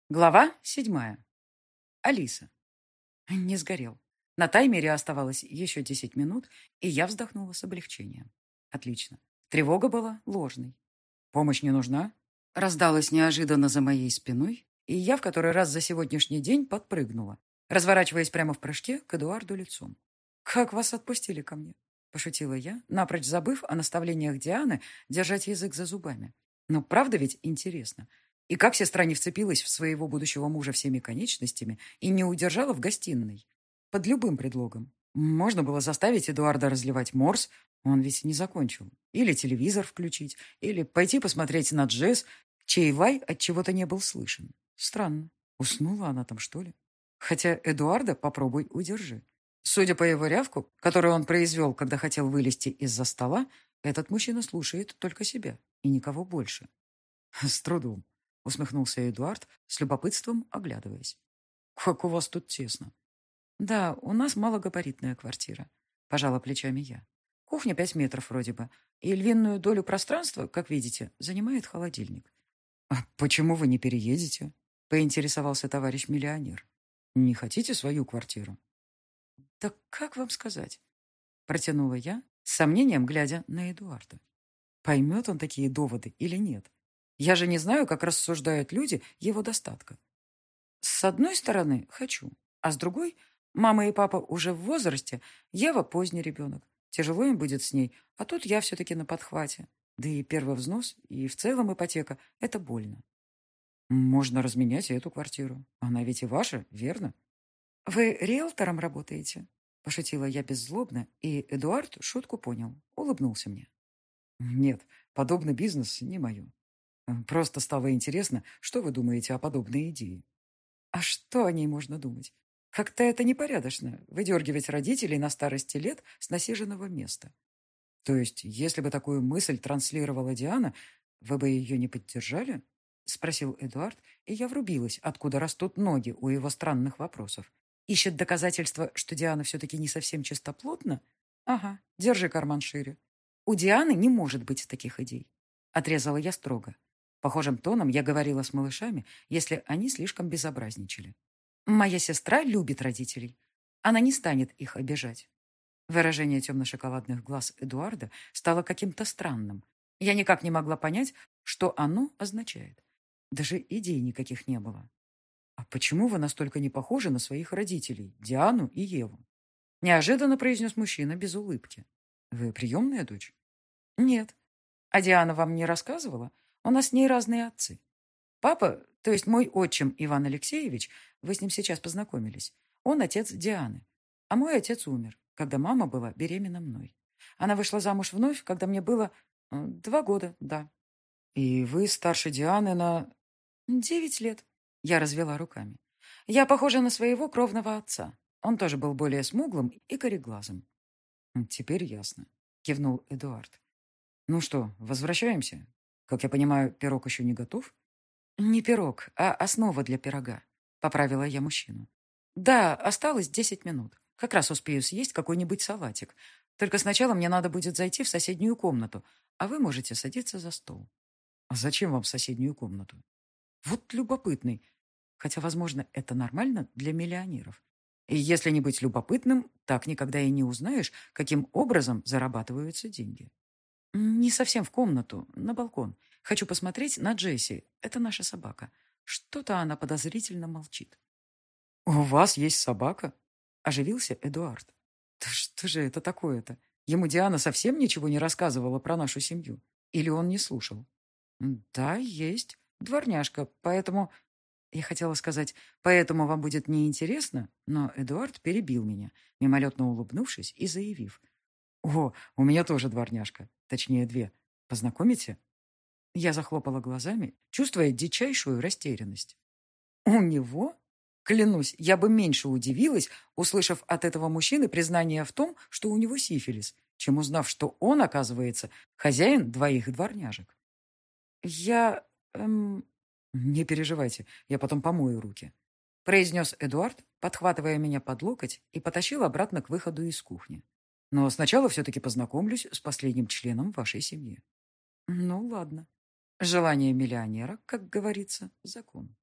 Глава 7. Алиса. Не сгорел. На таймере оставалось еще 10 минут, и я вздохнула с облегчением. Отлично. Тревога была ложной. «Помощь не нужна?» Раздалась неожиданно за моей спиной, и я в который раз за сегодняшний день подпрыгнула, разворачиваясь прямо в прыжке к Эдуарду лицом. «Как вас отпустили ко мне?» – пошутила я, напрочь забыв о наставлениях Дианы держать язык за зубами. «Но правда ведь интересно?» И как сестра не вцепилась в своего будущего мужа всеми конечностями и не удержала в гостиной? Под любым предлогом. Можно было заставить Эдуарда разливать морс, он ведь не закончил. Или телевизор включить, или пойти посмотреть на джесс, чей лай от чего-то не был слышен. Странно. Уснула она там, что ли? Хотя Эдуарда попробуй удержи. Судя по его рявку, который он произвел, когда хотел вылезти из-за стола, этот мужчина слушает только себя и никого больше. С трудом. Усмехнулся Эдуард, с любопытством оглядываясь. «Как у вас тут тесно!» «Да, у нас малогабаритная квартира», — пожала плечами я. «Кухня 5 метров вроде бы, и львиную долю пространства, как видите, занимает холодильник». «А почему вы не переедете?» — поинтересовался товарищ миллионер. «Не хотите свою квартиру?» «Так как вам сказать?» — протянула я, с сомнением глядя на Эдуарда. Поймет он такие доводы или нет? Я же не знаю, как рассуждают люди его достатка. С одной стороны, хочу, а с другой, мама и папа уже в возрасте, Ева поздний ребенок. Тяжело им будет с ней, а тут я все-таки на подхвате. Да и первый взнос, и в целом ипотека– это больно. Можно разменять и эту квартиру. Она ведь и ваша, верно? Вы риэлтором работаете? Пошутила я беззлобно, и Эдуард шутку понял, улыбнулся мне. Нет, подобный бизнес не мое. Просто стало интересно, что вы думаете о подобной идее. А что о ней можно думать? Как-то это непорядочно, выдергивать родителей на старости лет с насиженного места. То есть, если бы такую мысль транслировала Диана, вы бы ее не поддержали? Спросил Эдуард, и я врубилась, откуда растут ноги у его странных вопросов. Ищет доказательства, что Диана все-таки не совсем чистоплотна? Ага, держи карман шире. У Дианы не может быть таких идей. Отрезала я строго. Похожим тоном я говорила с малышами, если они слишком безобразничали. Моя сестра любит родителей. Она не станет их обижать. Выражение темно-шоколадных глаз Эдуарда стало каким-то странным. Я никак не могла понять, что оно означает. Даже идей никаких не было. «А почему вы настолько не похожи на своих родителей, Диану и Еву?» Неожиданно произнес мужчина без улыбки. «Вы приемная дочь?» «Нет. А Диана вам не рассказывала? У нас с ней разные отцы. Папа, то есть мой отчим Иван Алексеевич, вы с ним сейчас познакомились, он отец Дианы. А мой отец умер, когда мама была беременна мной. Она вышла замуж вновь, когда мне было 2 года, да. И вы старше Дианы на 9 лет. Я развела руками. Я похожа на своего кровного отца. Он тоже был более смуглым и кореглазым. Теперь ясно, кивнул Эдуард. Ну что, возвращаемся? Как я понимаю, пирог еще не готов? Не пирог, а основа для пирога, поправила я мужчину. Да, осталось 10 минут. Как раз успею съесть какой-нибудь салатик. Только сначала мне надо будет зайти в соседнюю комнату, а вы можете садиться за стол. А зачем вам в соседнюю комнату? Вот любопытный. Хотя, возможно, это нормально для миллионеров. И если не быть любопытным, так никогда и не узнаешь, каким образом зарабатываются деньги. Не совсем в комнату, на балкон. Хочу посмотреть на Джесси. Это наша собака. Что-то она подозрительно молчит. «У вас есть собака?» – оживился Эдуард. «Да что же это такое-то? Ему Диана совсем ничего не рассказывала про нашу семью? Или он не слушал?» «Да, есть. Дворняжка, поэтому...» Я хотела сказать, поэтому вам будет неинтересно, но Эдуард перебил меня, мимолетно улыбнувшись и заявив. «О, у меня тоже дворняжка, точнее 2. Познакомите?» Я захлопала глазами, чувствуя дичайшую растерянность. «У него?» Клянусь, я бы меньше удивилась, услышав от этого мужчины признание в том, что у него сифилис, чем узнав, что он, оказывается, хозяин 2 дворняжек. «Я... «Не переживайте, я потом помою руки», — произнес Эдуард, подхватывая меня под локоть и потащил обратно к выходу из кухни. «Но сначала все-таки познакомлюсь с последним членом вашей семьи». «Ну, ладно. Желание миллионера, как говорится, закон».